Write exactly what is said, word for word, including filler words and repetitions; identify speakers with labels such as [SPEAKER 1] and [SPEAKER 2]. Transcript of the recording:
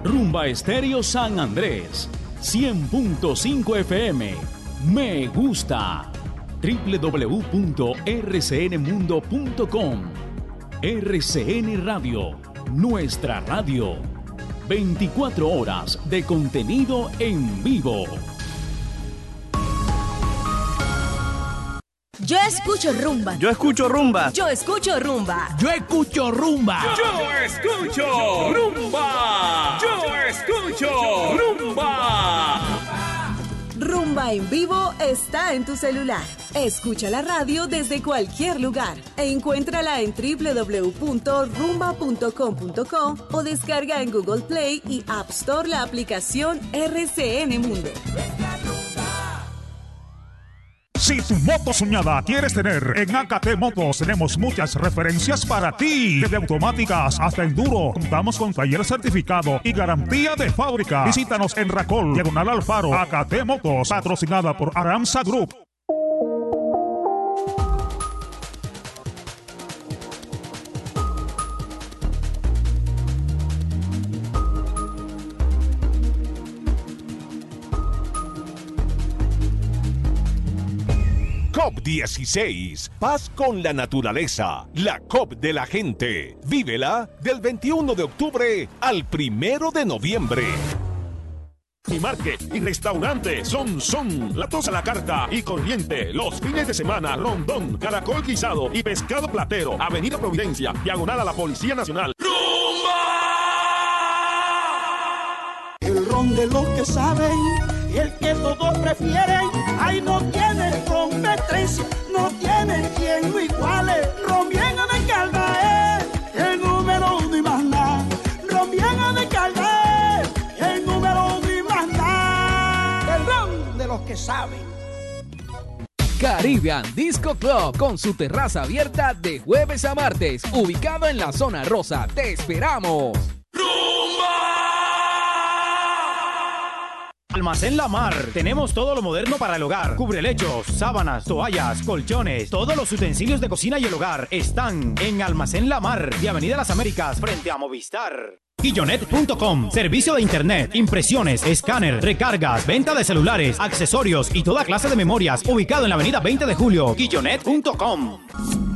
[SPEAKER 1] Rumba Estéreo San Andrés, cien punto cinco F M. Me gusta. doble u doble u doble u punto r c n mundo punto com. R C N Radio, nuestra radio. veinticuatro horas de contenido en vivo.
[SPEAKER 2] Yo escucho rumba.
[SPEAKER 3] Yo escucho rumba.
[SPEAKER 2] Yo escucho rumba.
[SPEAKER 4] Yo escucho rumba.
[SPEAKER 5] Yo escucho rumba. Yo escucho rumba.
[SPEAKER 2] Rumba en vivo está en tu celular. Escucha la radio desde cualquier lugar e encuéntrala en doble u doble u doble u punto rumba punto com punto co o descarga en Google Play y App Store la aplicación R C N Mundo.
[SPEAKER 6] Si tu moto soñada quieres tener, en A K T Motos tenemos muchas referencias para ti. Desde automáticas hasta enduro, contamos con taller certificado y garantía de fábrica. Visítanos en Racol, Diagonal Alfaro. A K T Motos, patrocinada por Aramsa Group.
[SPEAKER 7] COP dieciséis, paz con la naturaleza, la COP de la gente. Vívela del veintiuno de octubre al primero de noviembre.
[SPEAKER 8] Y market y restaurante Son Son, La Tos a la Carta y Corriente. Los fines de semana, rondón, caracol guisado y pescado platero. Avenida Providencia, diagonal a la Policía Nacional.
[SPEAKER 5] ¡Rumba!
[SPEAKER 9] El ron de los que saben, el que todos prefieren. Ay, no tiene competencia, no tiene quien lo iguale. Rombiena de Calda es el número uno y más nada. Rombiena de Calda es el número uno y más nada. El ron de los que saben.
[SPEAKER 4] Caribbean Disco Club, con su terraza abierta de jueves a martes, ubicado en la zona rosa. ¡Te esperamos!
[SPEAKER 10] Almacén La Mar. Tenemos todo lo moderno para el hogar. Cubrelechos, sábanas, toallas, colchones. Todos los utensilios de cocina y el hogar están en Almacén La Mar, de Avenida Las Américas, frente a Movistar. Guillonet punto com. Servicio de internet, impresiones, escáner, recargas, venta de celulares, accesorios y toda clase de memorias. Ubicado en la Avenida veinte de Julio. Guillonet punto com.